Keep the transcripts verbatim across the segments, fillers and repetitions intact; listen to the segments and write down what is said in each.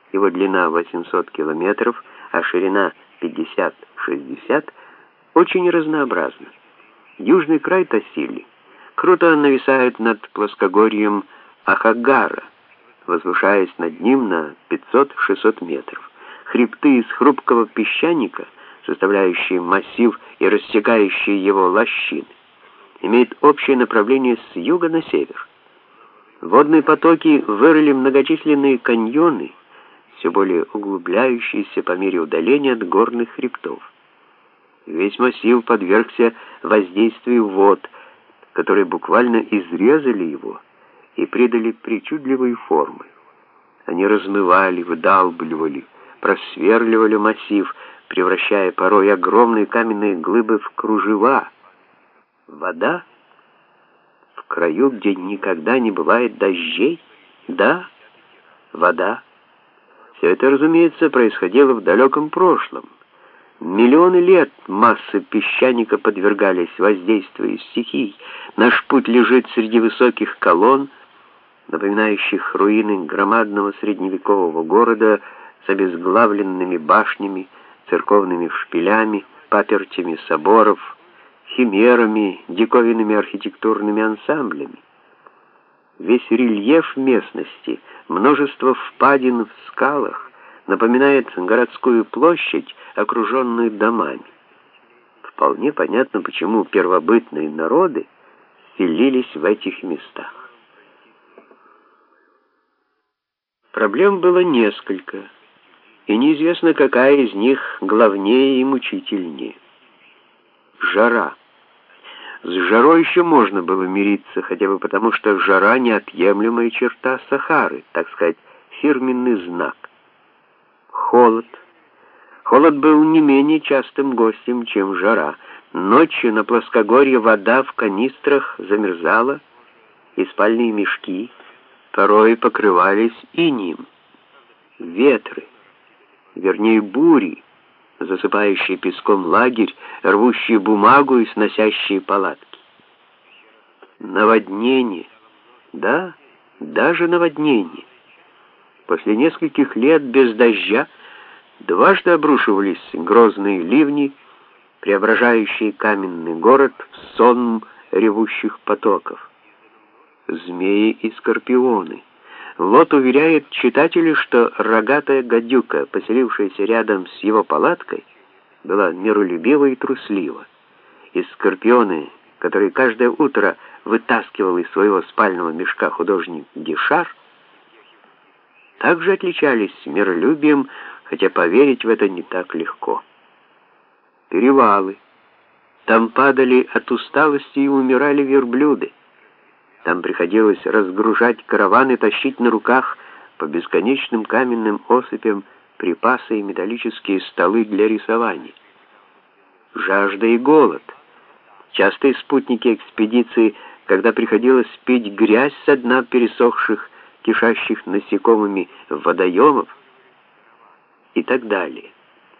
его длина восемьсот километров, а ширина пятьдесят-шестьдесят, очень разнообразна. Южный край Тассили круто нависает над плоскогорьем Ахагара, возвышаясь над ним на пятьсот-шестьсот метров. Хребты из хрупкого песчаника, составляющие массив и рассекающие его лощины, имеют общее направление с юга на север. Водные потоки вырыли многочисленные каньоны, все более углубляющиеся по мере удаления от горных хребтов. Весь массив подвергся воздействию вод, которые буквально изрезали его и придали причудливые формы. Они размывали, выдалбливали, просверливали массив, превращая порой огромные каменные глыбы в кружева. Вода в краю, где никогда не бывает дождей? Да, вода. Все это, разумеется, происходило в далеком прошлом. Миллионы лет массы песчаника подвергались воздействию стихий. Наш путь лежит среди высоких колонн, напоминающих руины громадного средневекового города с обезглавленными башнями, церковными шпилями, папертями соборов, химерами, диковинными архитектурными ансамблями. Весь рельеф местности, множество впадин в скалах, напоминает городскую площадь, окруженную домами. Вполне понятно, почему первобытные народы селились в этих местах. Проблем было несколько, и неизвестно, какая из них главнее и мучительнее. Жара. С жарой еще можно было мириться, хотя бы потому, что жара — неотъемлемая черта Сахары, так сказать, фирменный знак. Холод. Холод был не менее частым гостем, чем жара. Ночью на плоскогорье вода в канистрах замерзала, и спальные мешки порой покрывались инеем. Ветры, вернее бури, засыпающие песком лагерь, рвущие бумагу и сносящие палатки. Наводнение. Да, даже наводнение. После нескольких лет без дождя дважды обрушивались грозные ливни, преображающие каменный город в сонм ревущих потоков. Змеи и скорпионы. Лот уверяет читателей, что рогатая гадюка, поселившаяся рядом с его палаткой, была миролюбива и труслива. И скорпионы, которые каждое утро вытаскивал из своего спального мешка художник Дишар, также отличались миролюбием, хотя поверить в это не так легко. Перевалы. Там падали от усталости и умирали верблюды. Там приходилось разгружать караван и тащить на руках по бесконечным каменным осыпям припасы и металлические столы для рисования. Жажда и голод. Частые спутники экспедиции, когда приходилось пить грязь со дна пересохших, кишащих насекомыми водоемов и так далее.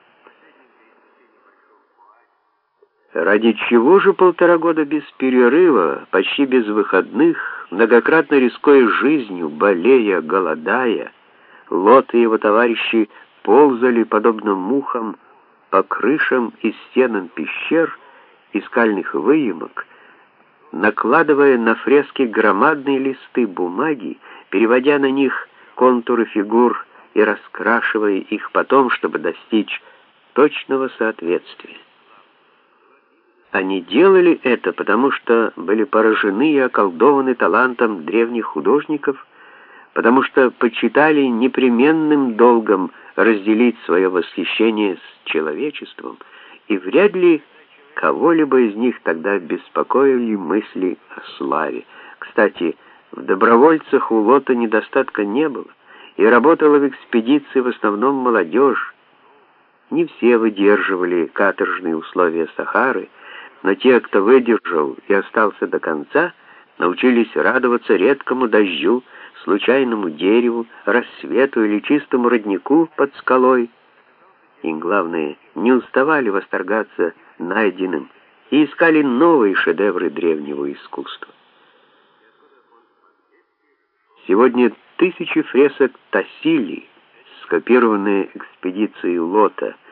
Ради чего же полтора года без перерыва, почти без выходных, многократно рискуя жизнью, болея, голодая, Лот и его товарищи ползали, подобно мухам, по крышам и стенам пещер и скальных выемок, накладывая на фрески громадные листы бумаги, переводя на них контуры фигур и раскрашивая их потом, чтобы достичь точного соответствия. Они делали это, потому что были поражены и околдованы талантом древних художников, потому что почитали непременным долгом разделить свое восхищение с человечеством, и вряд ли кого-либо из них тогда беспокоили мысли о славе. Кстати, в добровольцах у Лота недостатка не было, и работала в экспедиции в основном молодежь. Не все выдерживали каторжные условия Сахары, но те, кто выдержал и остался до конца, научились радоваться редкому дождю, случайному дереву, рассвету или чистому роднику под скалой. И, главное, не уставали восторгаться найденным и искали новые шедевры древнего искусства. Сегодня тысячи фресок Тассили скопированные экспедицией Лота